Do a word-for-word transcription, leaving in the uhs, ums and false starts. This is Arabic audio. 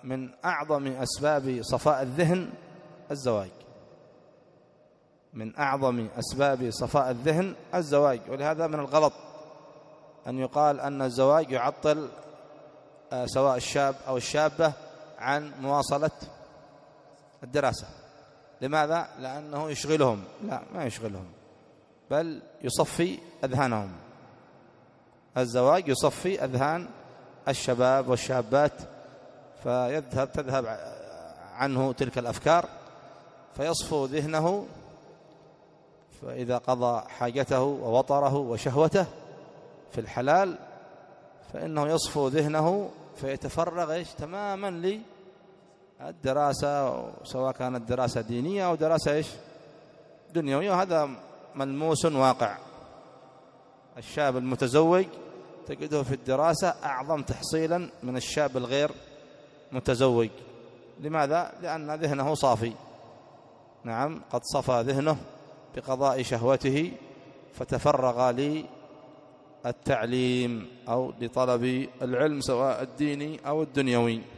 من أعظم أسباب صفاء الذهن الزواج، من أعظم أسباب صفاء الذهن الزواج. ولهذا من الغلط أن يقال أن الزواج يعطل سواء الشاب أو الشابة عن مواصلة الدراسة. لماذا؟ لأنه يشغلهم. لا، ما يشغلهم، بل يصفي أذهانهم. الزواج يصفي أذهان الشباب والشابات، فيذهب تذهب عنه تلك الأفكار، فيصفو ذهنه، فإذا قضى حاجته ووطره وشهوته في الحلال فإنه يصفو ذهنه فيتفرغ إيش تماما للدراسة، سواء كانت دراسة دينية أو دراسة إيش دنيوية. وهذا ملموس واقع. الشاب المتزوج تجده في الدراسة أعظم تحصيلا من الشاب الغير متزوج. لماذا؟ لأن ذهنه صافي. نعم، قد صفى ذهنه بقضاء شهوته فتفرغ للتعليم أو لطلب العلم سواء الديني أو الدنيوي.